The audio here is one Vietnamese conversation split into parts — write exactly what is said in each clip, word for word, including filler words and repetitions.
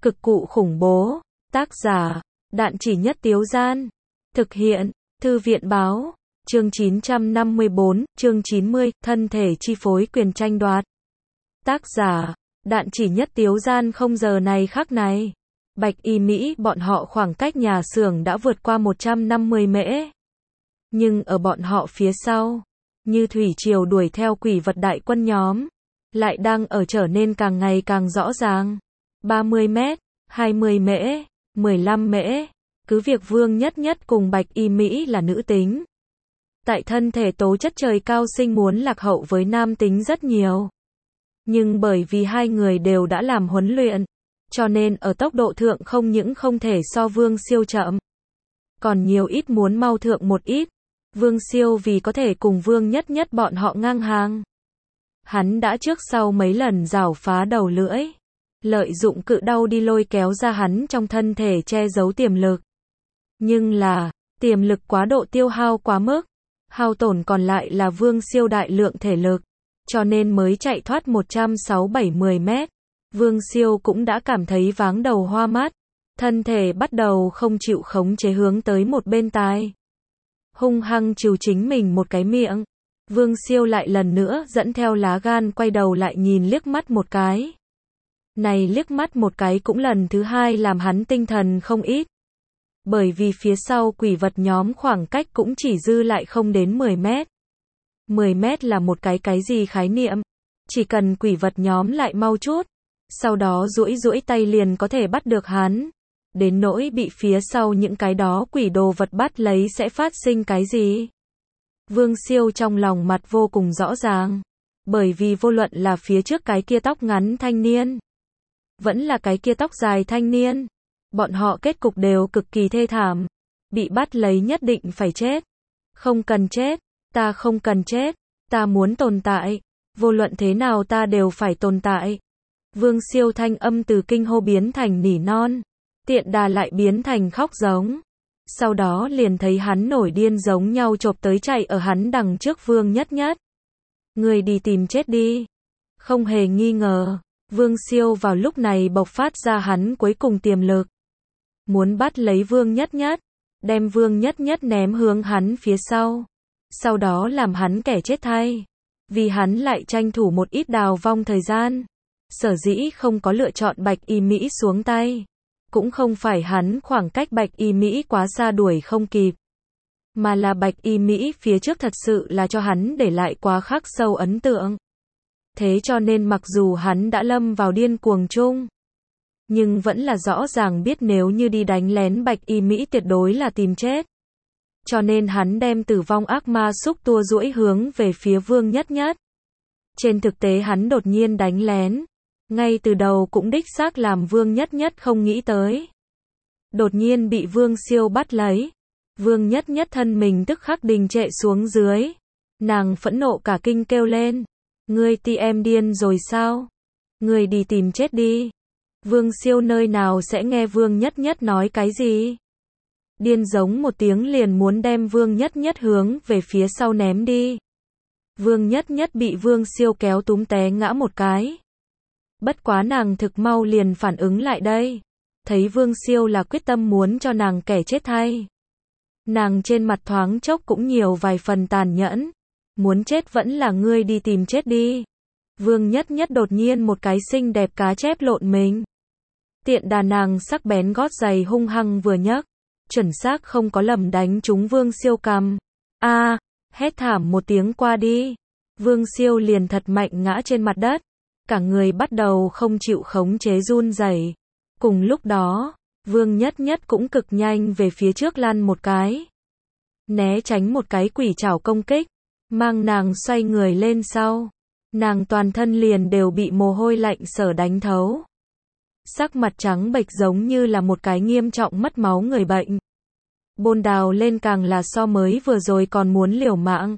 Cực cụ khủng bố. Tác giả, Đạn Chỉ Nhất Tiếu Gian. Thực hiện, Thư viện báo. Chương chín trăm năm mươi bốn, chương chín mươi, thân thể chi phối quyền tranh đoạt. Tác giả, Đạn Chỉ Nhất Tiếu Gian. Không giờ này khắc này, Bạch Y Mỹ bọn họ khoảng cách nhà xưởng đã vượt qua một trăm năm mươi mễ. Nhưng ở bọn họ phía sau, như thủy triều đuổi theo quỷ vật đại quân nhóm, lại đang ở trở nên càng ngày càng rõ ràng. ba mươi mét, hai mươi mễ, mười lăm mễ, cứ việc Vương Nhất Nhất cùng Bạch Y Mỹ là nữ tính. Tại thân thể tố chất trời cao sinh muốn lạc hậu với nam tính rất nhiều. Nhưng bởi vì hai người đều đã làm huấn luyện, cho nên ở tốc độ thượng không những không thể so Vương Siêu chậm, còn nhiều ít muốn mau thượng một ít. Vương Siêu vì có thể cùng Vương Nhất Nhất bọn họ ngang hàng, hắn đã trước sau mấy lần rảo phá đầu lưỡi, lợi dụng cự đau đi lôi kéo ra hắn trong thân thể che giấu tiềm lực. Nhưng là, tiềm lực quá độ tiêu hao quá mức, hao tổn còn lại là Vương Siêu đại lượng thể lực, cho nên mới chạy thoát một trăm sáu mươi bảy mười mét. Vương Siêu cũng đã cảm thấy váng đầu hoa mắt, thân thể bắt đầu không chịu khống chế hướng tới một bên tai, hung hăng trừ chính mình một cái miệng. Vương Siêu lại lần nữa dẫn theo lá gan quay đầu lại nhìn liếc mắt một cái. Này liếc mắt một cái cũng lần thứ hai làm hắn tinh thần không ít. Bởi vì phía sau quỷ vật nhóm khoảng cách cũng chỉ dư lại không đến mười mét. mười mét là một cái cái gì khái niệm? Chỉ cần quỷ vật nhóm lại mau chút, sau đó duỗi duỗi tay liền có thể bắt được hắn. Đến nỗi bị phía sau những cái đó quỷ đồ vật bắt lấy sẽ phát sinh cái gì? Vương Siêu trong lòng mặt vô cùng rõ ràng. Bởi vì vô luận là phía trước cái kia tóc ngắn thanh niên, vẫn là cái kia tóc dài thanh niên, bọn họ kết cục đều cực kỳ thê thảm. Bị bắt lấy nhất định phải chết. Không cần chết, ta không cần chết, ta muốn tồn tại. Vô luận thế nào ta đều phải tồn tại. Vương Siêu thanh âm từ kinh hô biến thành nỉ non, tiện đà lại biến thành khóc giống. Sau đó liền thấy hắn nổi điên giống nhau chộp tới chạy ở hắn đằng trước Vương Nhất Nhất. Người đi tìm chết đi. Không hề nghi ngờ, Vương Siêu vào lúc này bộc phát ra hắn cuối cùng tiềm lực. Muốn bắt lấy Vương Nhất Nhất, đem Vương Nhất Nhất ném hướng hắn phía sau. Sau đó làm hắn kẻ chết thay. Vì hắn lại tranh thủ một ít đào vong thời gian. Sở dĩ không có lựa chọn Bạch Y Mỹ xuống tay. Cũng không phải hắn khoảng cách Bạch Y Mỹ quá xa đuổi không kịp. Mà là Bạch Y Mỹ phía trước thật sự là cho hắn để lại quá khắc sâu ấn tượng. Thế cho nên mặc dù hắn đã lâm vào điên cuồng chung, nhưng vẫn là rõ ràng biết nếu như đi đánh lén Bạch Y Mỹ tuyệt đối là tìm chết. Cho nên hắn đem tử vong ác ma xúc tua duỗi hướng về phía Vương Nhất Nhất. Trên thực tế hắn đột nhiên đánh lén, ngay từ đầu cũng đích xác làm Vương Nhất Nhất không nghĩ tới. Đột nhiên bị Vương Siêu bắt lấy, Vương Nhất Nhất thân mình tức khắc đình trệ xuống dưới. Nàng phẫn nộ cả kinh kêu lên, ngươi ti em điên rồi sao? Ngươi đi tìm chết đi. Vương Siêu nơi nào sẽ nghe Vương Nhất Nhất nói cái gì? Điên giống một tiếng liền muốn đem Vương Nhất Nhất hướng về phía sau ném đi. Vương Nhất Nhất bị Vương Siêu kéo túm té ngã một cái. Bất quá nàng thực mau liền phản ứng lại đây. Thấy Vương Siêu là quyết tâm muốn cho nàng kẻ chết thay. Nàng trên mặt thoáng chốc cũng nhiều vài phần tàn nhẫn. Muốn chết vẫn là ngươi đi tìm chết đi. Vương Nhất Nhất đột nhiên một cái xinh đẹp cá chép lộn mình. Tiện đà nàng sắc bén gót giày hung hăng vừa nhấc, chuẩn xác không có lầm đánh trúng Vương Siêu cằm. A, à, hét thảm một tiếng qua đi. Vương Siêu liền thật mạnh ngã trên mặt đất. Cả người bắt đầu không chịu khống chế run rẩy. Cùng lúc đó, Vương Nhất Nhất cũng cực nhanh về phía trước lăn một cái. Né tránh một cái quỷ trảo công kích, mang nàng xoay người lên sau. Nàng toàn thân liền đều bị mồ hôi lạnh sở đánh thấu. Sắc mặt trắng bệch giống như là một cái nghiêm trọng mất máu người bệnh. Bôn đào lên càng là so mới vừa rồi còn muốn liều mạng.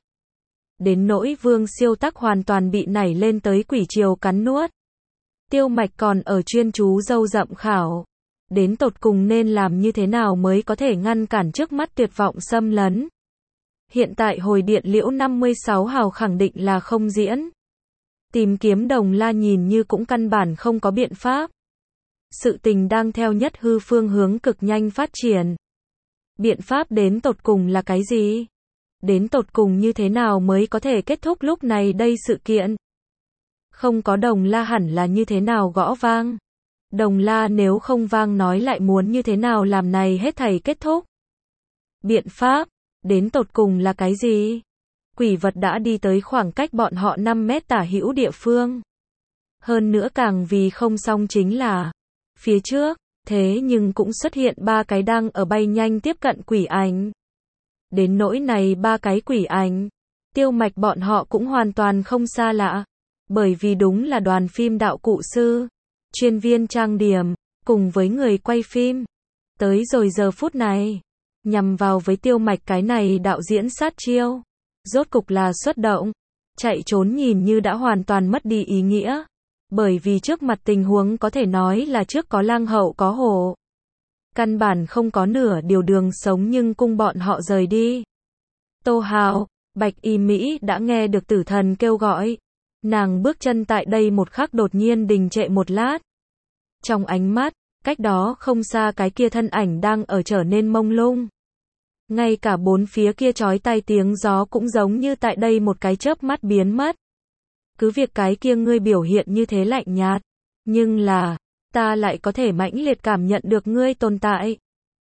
Đến nỗi Vương Siêu tắc hoàn toàn bị nảy lên tới quỷ triều cắn nuốt. Tiêu Mạch còn ở chuyên chú râu rậm khảo. Đến tột cùng nên làm như thế nào mới có thể ngăn cản trước mắt tuyệt vọng xâm lấn. Hiện tại hồi điện liễu năm mươi sáu hào khẳng định là không diễn. Tìm kiếm Đồng La nhìn như cũng căn bản không có biện pháp. sự tình đang theo nhất hư phương hướng cực nhanh phát triển. Biện pháp đến tột cùng là cái gì? Đến tột cùng như thế nào mới có thể kết thúc lúc này đây sự kiện? Không có đồng la hẳn là như thế nào gõ vang? Đồng la nếu không vang nói lại muốn như thế nào làm này hết thảy kết thúc? Biện pháp, đến tột cùng là cái gì? Quỷ vật đã đi tới khoảng cách bọn họ năm mét tả hữu địa phương. Hơn nữa càng vì không xong chính là, phía trước, thế nhưng cũng xuất hiện ba cái đang ở bay nhanh tiếp cận quỷ ảnh. Đến nỗi này ba cái quỷ ảnh, Tiêu Mạch bọn họ cũng hoàn toàn không xa lạ. Bởi vì đúng là đoàn phim đạo cụ sư, chuyên viên trang điểm, cùng với người quay phim. Tới rồi giờ phút này, nhằm vào với Tiêu Mạch cái này đạo diễn sát chiêu. Rốt cục là xuất động, chạy trốn nhìn như đã hoàn toàn mất đi ý nghĩa. Bởi vì trước mặt tình huống có thể nói là trước có lang hậu có hổ. Căn bản không có nửa điều đường sống nhưng cung bọn họ rời đi. Tô Hào, Bạch Y Mỹ đã nghe được tử thần kêu gọi. Nàng bước chân tại đây một khắc đột nhiên đình trệ một lát. Trong ánh mắt, cách đó không xa cái kia thân ảnh đang ở trở nên mông lung. Ngay cả bốn phía kia chói tai tiếng gió cũng giống như tại đây một cái chớp mắt biến mất. Cứ việc cái kia ngươi biểu hiện như thế lạnh nhạt, nhưng là, ta lại có thể mãnh liệt cảm nhận được ngươi tồn tại.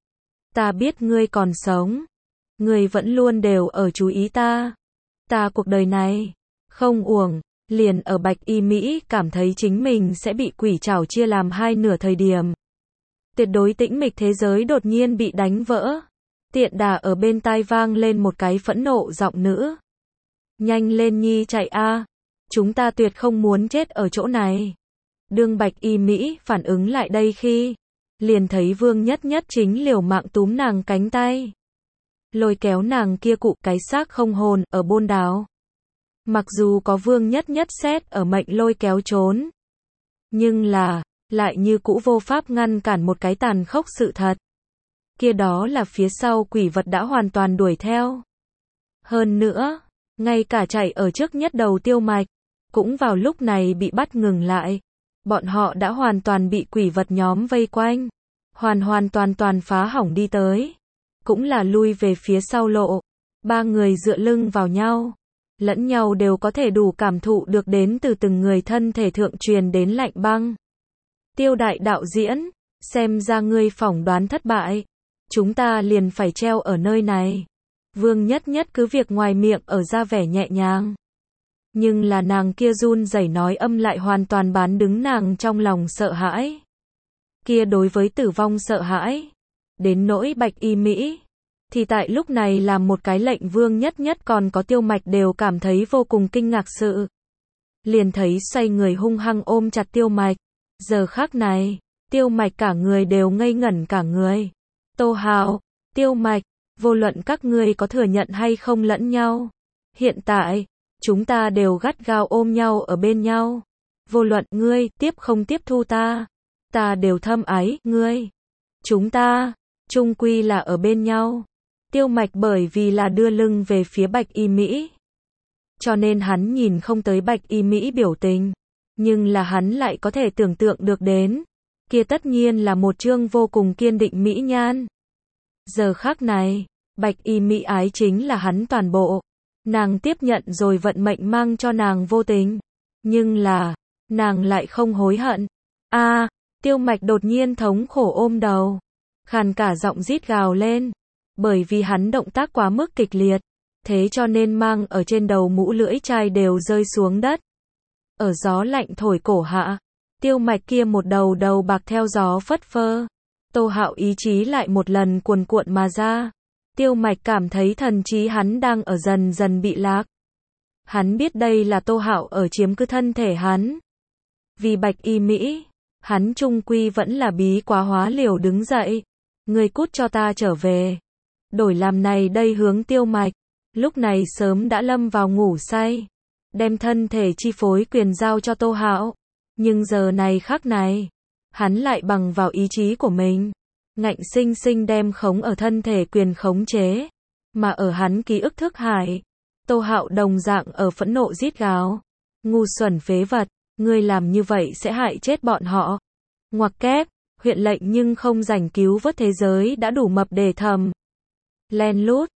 Ta biết ngươi còn sống. Ngươi vẫn luôn đều ở chú ý ta. Ta cuộc đời này, không uổng, liền ở Bạch Y Mỹ cảm thấy chính mình sẽ bị quỷ trảo chia làm hai nửa thời điểm. Tuyệt đối tĩnh mịch thế giới đột nhiên bị đánh vỡ. Tiện đà ở bên tai vang lên một cái phẫn nộ giọng nữ. Nhanh lên nhi chạy a, chúng ta tuyệt không muốn chết ở chỗ này. Đương Bạch Y Mỹ phản ứng lại đây khi, liền thấy Vương Nhất Nhất chính liều mạng túm nàng cánh tay. Lôi kéo nàng kia cụ cái xác không hồn ở bôn đáo. Mặc dù có Vương Nhất Nhất xét ở mệnh lôi kéo trốn. Nhưng là, lại như cũ vô pháp ngăn cản một cái tàn khốc sự thật. Kia đó là phía sau quỷ vật đã hoàn toàn đuổi theo. Hơn nữa, ngay cả chạy ở trước nhất đầu Tiêu Mạch, cũng vào lúc này bị bắt ngừng lại. Bọn họ đã hoàn toàn bị quỷ vật nhóm vây quanh. Hoàn hoàn toàn toàn phá hỏng đi tới. Cũng là lui về phía sau lộ. Ba người dựa lưng vào nhau. Lẫn nhau đều có thể đủ cảm thụ được đến từ từng người thân thể thượng truyền đến lạnh băng. Tiêu đại đạo diễn, xem ra ngươi phỏng đoán thất bại. Chúng ta liền phải treo ở nơi này. Vương Nhất Nhất cứ việc ngoài miệng ở ra vẻ nhẹ nhàng. Nhưng là nàng kia run rẩy nói âm lại hoàn toàn bán đứng nàng trong lòng sợ hãi. Kia đối với tử vong sợ hãi. Đến nỗi Bạch Y Mỹ. Thì tại lúc này làm một cái lệnh Vương Nhất Nhất còn có Tiêu Mạch đều cảm thấy vô cùng kinh ngạc sự. Liền thấy xoay người hung hăng ôm chặt Tiêu Mạch. Giờ khắc này, Tiêu Mạch cả người đều ngây ngẩn cả người. Tô Hào, Tiêu Mạch, vô luận các ngươi có thừa nhận hay không lẫn nhau. Hiện tại, chúng ta đều gắt gao ôm nhau ở bên nhau. Vô luận ngươi tiếp không tiếp thu ta, ta đều thâm ái ngươi. Chúng ta, chung quy là ở bên nhau. Tiêu Mạch bởi vì là đưa lưng về phía Bạch Y Mỹ. Cho nên hắn nhìn không tới Bạch Y Mỹ biểu tình. Nhưng là hắn lại có thể tưởng tượng được đến. Kia tất nhiên là một trương vô cùng kiên định mỹ nhan. Giờ khắc này, Bạch Y Mỹ ái chính là hắn toàn bộ. Nàng tiếp nhận rồi vận mệnh mang cho nàng vô tình. Nhưng là, nàng lại không hối hận. A, à, Tiêu Mạch đột nhiên thống khổ ôm đầu. Khàn cả giọng rít gào lên. Bởi vì hắn động tác quá mức kịch liệt. Thế cho nên mang ở trên đầu mũ lưỡi chai đều rơi xuống đất. Ở gió lạnh thổi cổ hạ. Tiêu Mạch kia một đầu đầu bạc theo gió phất phơ. Tô Hạo ý chí lại một lần cuồn cuộn mà ra. Tiêu Mạch cảm thấy thần trí hắn đang ở dần dần bị lạc. Hắn biết đây là Tô Hạo ở chiếm cứ thân thể hắn. Vì Bạch Y Mỹ, hắn trung quy vẫn là bí quá hóa liều đứng dậy. Ngươi cút cho ta trở về. Đổi làm này đây hướng Tiêu Mạch. Lúc này sớm đã lâm vào ngủ say. Đem thân thể chi phối quyền giao cho Tô Hạo. Nhưng giờ này khắc này, hắn lại bằng vào ý chí của mình. Ngạnh sinh sinh đem khống ở thân thể quyền khống chế. Mà ở hắn ký ức thức hải. Tô Hạo đồng dạng ở phẫn nộ rít gào. Ngu xuẩn phế vật, ngươi làm như vậy sẽ hại chết bọn họ. Ngoặc kép, huyện lệnh nhưng không rảnh cứu vớt thế giới đã đủ mập để thầm. Len lút,